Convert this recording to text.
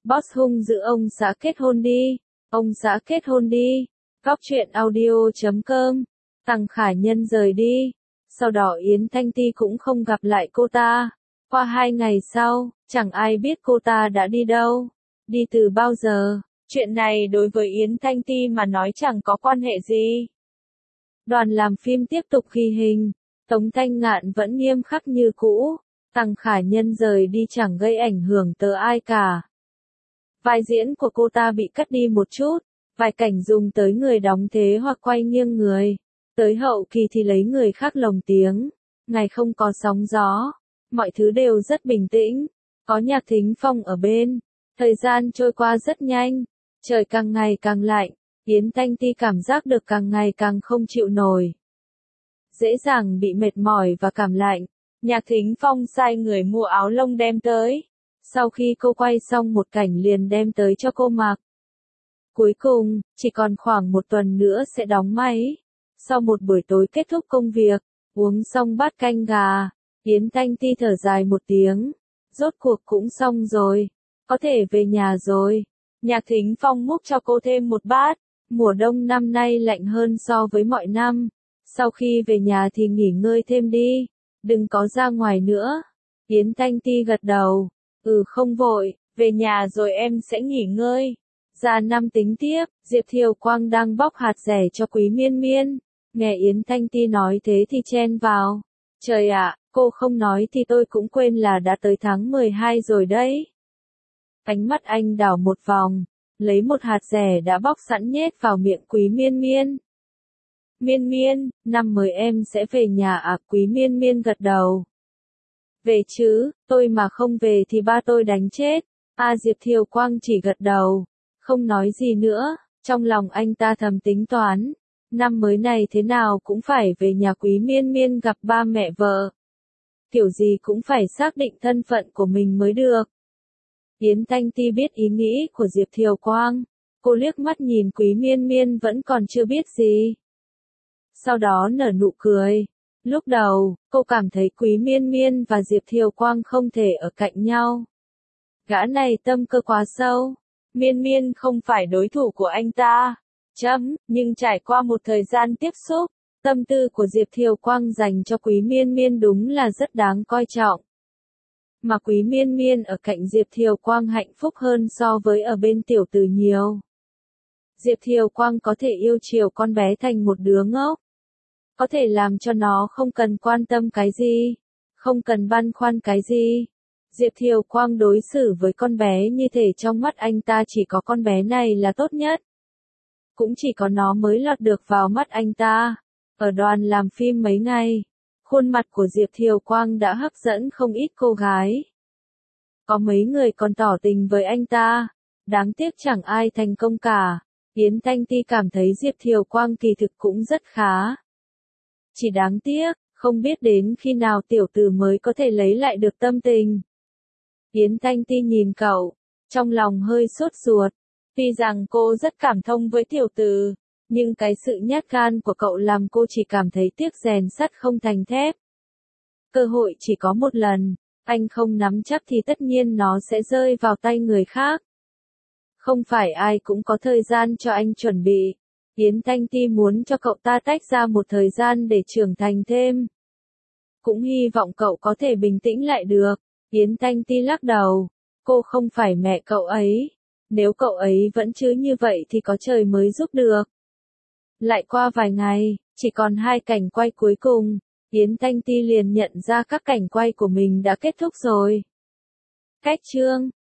Boss hung dữ ông xã kết hôn đi. Ông xã kết hôn đi. Góc truyện audio.com. Tằng Khả Nhân rời đi. Sau đó Yến Thanh Ti cũng không gặp lại cô ta. Qua 2 ngày sau, chẳng ai biết cô ta đã đi đâu. Đi từ bao giờ. Chuyện này đối với Yến Thanh Ti mà nói chẳng có quan hệ gì. Đoàn làm phim tiếp tục ghi hình. Tống Thanh Ngạn vẫn nghiêm khắc như cũ. Tằng Khả Nhân rời đi chẳng gây ảnh hưởng tới ai cả. Vai diễn của cô ta bị cắt đi một chút. Vài cảnh dùng tới người đóng thế hoặc quay nghiêng người. Tới hậu kỳ thì lấy người khác lồng tiếng. Ngày không có sóng gió. Mọi thứ đều rất bình tĩnh. Có Nhạc Thính Phong ở bên. Thời gian trôi qua rất nhanh. Trời càng ngày càng lạnh. Yến Thanh Ti cảm giác được càng ngày càng không chịu nổi. Dễ dàng bị mệt mỏi và cảm lạnh. Nhạc Thính Phong sai người mua áo lông đem tới. Sau khi cô quay xong một cảnh liền đem tới cho cô mặc. Cuối cùng, chỉ còn khoảng 1 tuần nữa sẽ đóng máy. Sau một buổi tối kết thúc công việc, uống xong bát canh gà, Yến Thanh Ti thở dài một tiếng. Rốt cuộc cũng xong rồi. Có thể về nhà rồi. Nhạc Thính Phong múc cho cô thêm một bát. Mùa đông năm nay lạnh hơn so với mọi năm. Sau khi về nhà thì nghỉ ngơi thêm đi. Đừng có ra ngoài nữa. Yến Thanh Ti gật đầu. Không vội, về nhà rồi em sẽ nghỉ ngơi. Ra năm tính tiếp, Diệp Thiều Quang đang bóc hạt dẻ cho Quý Miên Miên. Nghe Yến Thanh Ti nói thế thì chen vào. Trời ạ, cô không nói thì tôi cũng quên là đã tới tháng 12 rồi đấy. Ánh mắt anh đảo một vòng, lấy một hạt dẻ đã bóc sẵn nhét vào miệng Quý Miên Miên. Miên Miên, năm mới em sẽ về nhà à? Quý Miên Miên gật đầu. Về chứ, tôi mà không về thì ba tôi đánh chết. Diệp Thiều Quang chỉ gật đầu, không nói gì nữa. Trong lòng anh ta thầm tính toán, năm mới này thế nào cũng phải về nhà Quý Miên Miên gặp ba mẹ vợ. Kiểu gì cũng phải xác định thân phận của mình mới được. Yến Thanh Ti biết ý nghĩ của Diệp Thiều Quang. Cô liếc mắt nhìn Quý Miên Miên vẫn còn chưa biết gì. Sau đó nở nụ cười. Lúc đầu, cô cảm thấy Quý Miên Miên và Diệp Thiều Quang không thể ở cạnh nhau. Gã này tâm cơ quá sâu. Miên Miên không phải đối thủ của anh ta. Nhưng trải qua một thời gian tiếp xúc, tâm tư của Diệp Thiều Quang dành cho Quý Miên Miên đúng là rất đáng coi trọng. Mà Quý Miên Miên ở cạnh Diệp Thiều Quang hạnh phúc hơn so với ở bên tiểu tử nhiều. Diệp Thiều Quang có thể yêu chiều con bé thành một đứa ngốc. Có thể làm cho nó không cần quan tâm cái gì, không cần băn khoăn cái gì. Diệp Thiều Quang đối xử với con bé như thể trong mắt anh ta chỉ có con bé này là tốt nhất. Cũng chỉ có nó mới lọt được vào mắt anh ta. Ở đoàn làm phim mấy ngày, khuôn mặt của Diệp Thiều Quang đã hấp dẫn không ít cô gái. Có mấy người còn tỏ tình với anh ta. Đáng tiếc chẳng ai thành công cả. Yến Thanh Ti cảm thấy Diệp Thiều Quang kỳ thực cũng rất khá. Chỉ đáng tiếc, không biết đến khi nào tiểu tử mới có thể lấy lại được tâm tình. Yến Thanh Ti nhìn cậu, trong lòng hơi sốt ruột. Tuy rằng cô rất cảm thông với tiểu tử, nhưng cái sự nhát gan của cậu làm cô chỉ cảm thấy tiếc rèn sắt không thành thép. Cơ hội chỉ có một lần, anh không nắm chắc thì tất nhiên nó sẽ rơi vào tay người khác. Không phải ai cũng có thời gian cho anh chuẩn bị. Yến Thanh Ti muốn cho cậu ta tách ra một thời gian để trưởng thành thêm. Cũng hy vọng cậu có thể bình tĩnh lại được. Yến Thanh Ti lắc đầu. Cô không phải mẹ cậu ấy. Nếu cậu ấy vẫn chứ như vậy thì có trời mới giúp được. Lại qua vài ngày, chỉ còn 2 cảnh quay cuối cùng. Yến Thanh Ti liền nhận ra các cảnh quay của mình đã kết thúc rồi. Cách chương